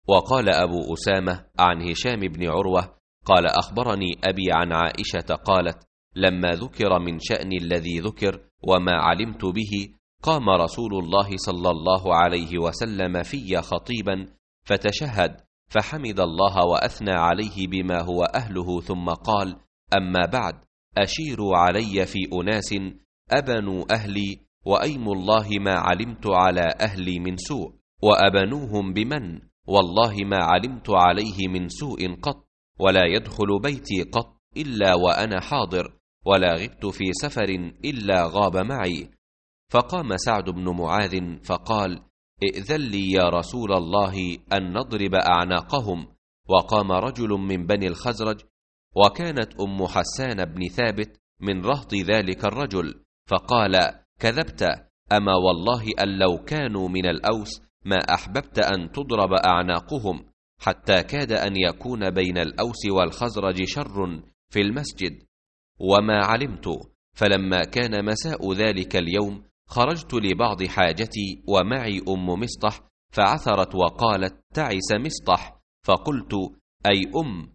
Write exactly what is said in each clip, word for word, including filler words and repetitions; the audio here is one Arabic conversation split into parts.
وقال أبو أسامة عن هشام بن عروة قال أخبرني أبي عن عائشة قالت لما ذكر من شأن الذي ذكر وما علمت به قام رسول الله صلى الله عليه وسلم في خطيبا فتشهد فحمد الله وأثنى عليه بما هو أهله ثم قال أما بعد أشيروا علي في أناس أبنوا أهلي وأيم الله ما علمت على أهلي من سوء وأبنوهم بمن والله ما علمت عليه من سوء قط ولا يدخل بيتي قط إلا وأنا حاضر ولا غبت في سفر إلا غاب معي. فقام سعد بن معاذ فقال ائذن لي يا رسول الله أن نضرب أعناقهم. وقام رجل من بني الخزرج وكانت أم حسان بن ثابت من رهط ذلك الرجل فقال كذبت أما والله أن لو كانوا من الأوس ما أحببت أن تضرب أعناقهم حتى كاد أن يكون بين الأوس والخزرج شر في المسجد وما علمت. فلما كان مساء ذلك اليوم خرجت لبعض حاجتي ومعي أم مصطح فعثرت وقالت تعس مصطح فقلت أي أم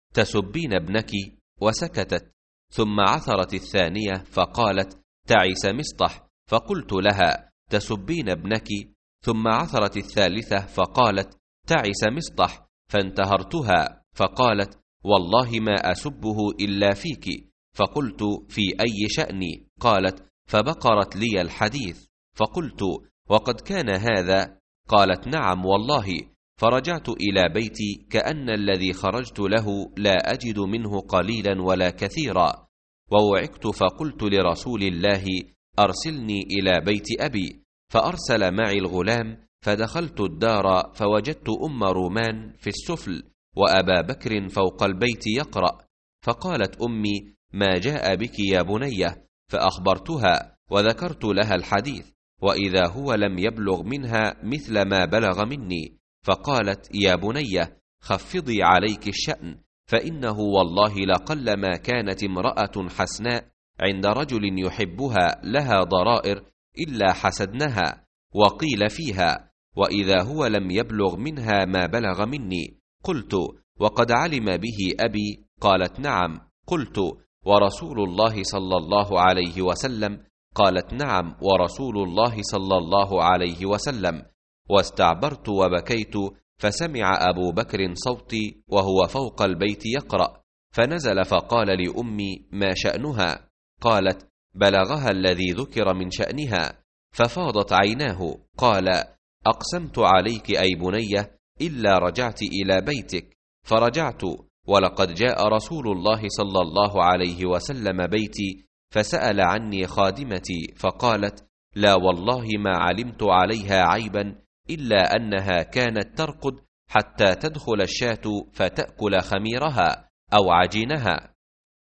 تسبين ابنك وسكتت ثم عثرت الثانية فقالت تعس مصطح فقلت لها تسبين ابنك ثم عثرت الثالثة فقالت تعس مصطح فانتهرتها فقالت والله ما أسبه إلا فيك فقلت في أي شأني قالت فبقرت لي الحديث فقلت وقد كان هذا قالت نعم والله فرجعت إلى بيتي كأن الذي خرجت له لا أجد منه قليلا ولا كثيرا ووعكت فقلت لرسول الله أرسلني إلى بيت أبي فأرسل معي الغلام فدخلت الدار فوجدت أم رومان في السفل وأبا بكر فوق البيت يقرأ فقالت أمي ما جاء بك يا بنية فأخبرتها وذكرت لها الحديث وإذا هو لم يبلغ منها مثل ما بلغ مني فقالت يا بنية خفضي عليك الشأن فإنه والله لقلما كانت امرأة حسناء عند رجل يحبها لها ضرائر إلا حسدنها وقيل فيها وإذا هو لم يبلغ منها ما بلغ مني قلت وقد علم به أبي قالت نعم قلت ورسول الله صلى الله عليه وسلم قالت نعم ورسول الله صلى الله عليه وسلم واستعبرت وبكيت فسمع أبو بكر صوتي وهو فوق البيت يقرأ فنزل فقال لأمي ما شأنها قالت بلغها الذي ذكر من شأنها ففاضت عيناه قال أقسمت عليك أي بنية إلا رجعت إلى بيتك فرجعت ولقد جاء رسول الله صلى الله عليه وسلم بيتي فسأل عني خادمتي فقالت لا والله ما علمت عليها عيبا إلا أنها كانت ترقد حتى تدخل الشاة فتأكل خميرها أو عجينها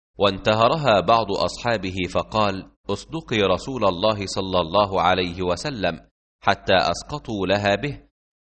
وانتهرها بعض أصحابه فقال اصدقي رسول الله صلى الله عليه وسلم حتى أسقطوا لها به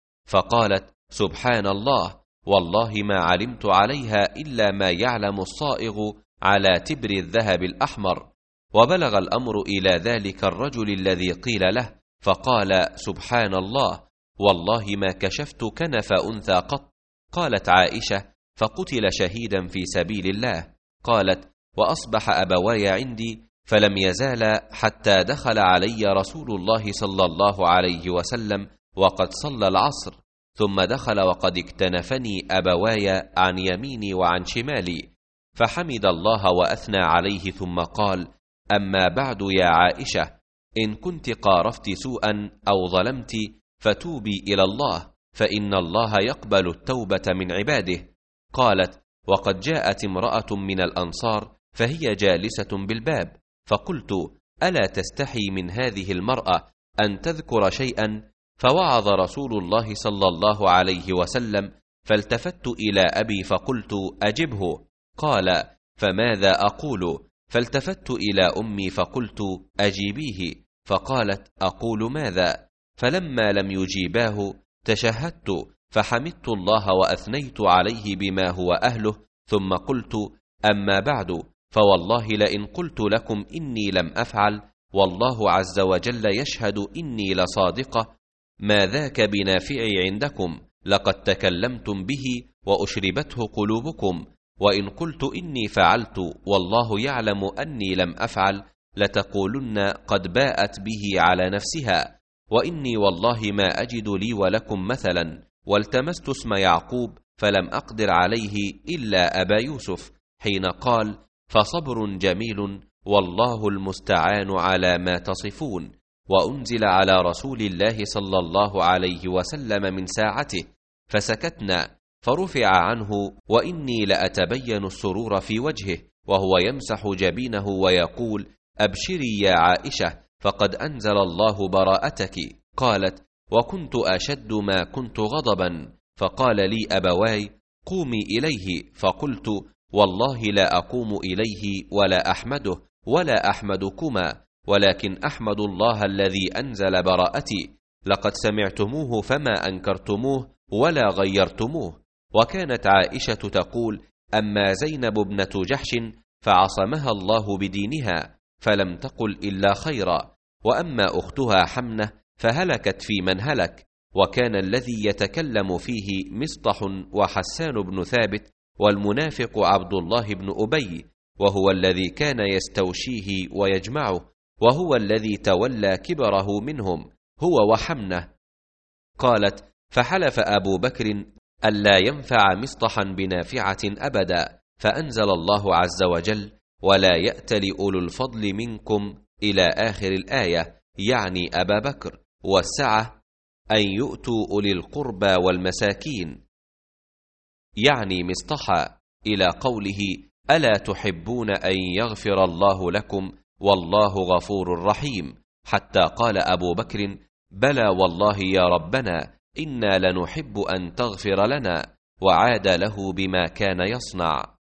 فقالت سبحان الله والله ما علمت عليها إلا ما يعلم الصائغ على تبر الذهب الأحمر وبلغ الأمر إلى ذلك الرجل الذي قيل له فقال سبحان الله والله ما كشفت كنف أنثى قط قالت عائشة فقتل شهيدا في سبيل الله قالت وأصبح أبواي عندي فلم يزالا حتى دخل علي رسول الله صلى الله عليه وسلم وقد صلى العصر ثم دخل وقد اكتنفني أبواي عن يميني وعن شمالي فحمد الله وأثنى عليه ثم قال أما بعد يا عائشة إن كنت قارفت سوءا أو ظلمت فتوبي إلى الله فإن الله يقبل التوبة من عباده قالت وقد جاءت امرأة من الأنصار فهي جالسة بالباب فقلت ألا تستحي من هذه المرأة أن تذكر شيئا فوعظ رسول الله صلى الله عليه وسلم فالتفت إلى أبي فقلت أجبه قال فماذا أقول فالتفت إلى أمي فقلت أجيبيه فقالت أقول ماذا فلما لم يجيباه تشهدت فحمدت الله وأثنيت عليه بما هو أهله ثم قلت أما بعد فوالله لئن قلت لكم إني لم أفعل والله عز وجل يشهد إني لصادقة ما ذاك بنافعي عندكم لقد تكلمتم به وأشربته قلوبكم، وإن قلت إني فعلت والله يعلم أني لم أفعل لتقولن قد باءت به على نفسها، وإني والله ما أجد لي ولكم مثلا، والتمست اسم يعقوب فلم أقدر عليه إلا أبا يوسف، حين قال: فصبر جميل والله المستعان على ما تصفون. وأنزل على رسول الله صلى الله عليه وسلم من ساعته، فسكتنا، فرفع عنه وإني لأتبين السرور في وجهه وهو يمسح جبينه ويقول: أبشري يا عائشة فقد أنزل الله براءتك. قالت: وكنت أشد ما كنت غضبا، فقال لي أبواي: قومي إليه، فقلت: والله لا أقوم إليه ولا أحمده ولا أحمدكما، ولكن أحمد الله الذي أنزل براءتي، لقد سمعتموه فما أنكرتموه ولا غيرتموه. وكانت عائشة تقول: أما زينب ابنة جحش فعصمها الله بدينها فلم تقل إلا خيرا، وأما أختها حمنة فهلكت في من هلك. وكان الذي يتكلم فيه مصطح وحسان بن ثابت والمنافق عبد الله بن أبي، وهو الذي كان يستوشيه ويجمعه، وهو الذي تولى كبره منهم هو وحمنة. قالت: فحلف أبو بكر ألا ينفع مصطحا بنافعة أبدا، فأنزل الله عز وجل: ولا يأتل أولو الفضل منكم إلى آخر الآية، يعني أبا بكر، والسعة أن يؤتوا أولي القربى والمساكين، يعني مصطحا، إلى قوله: ألا تحبون أن يغفر الله لكم والله غفور رحيم، حتى قال أبو بكر: بلى والله يا ربنا إنا لنحب أن تغفر لنا، وعاد له بما كان يصنع.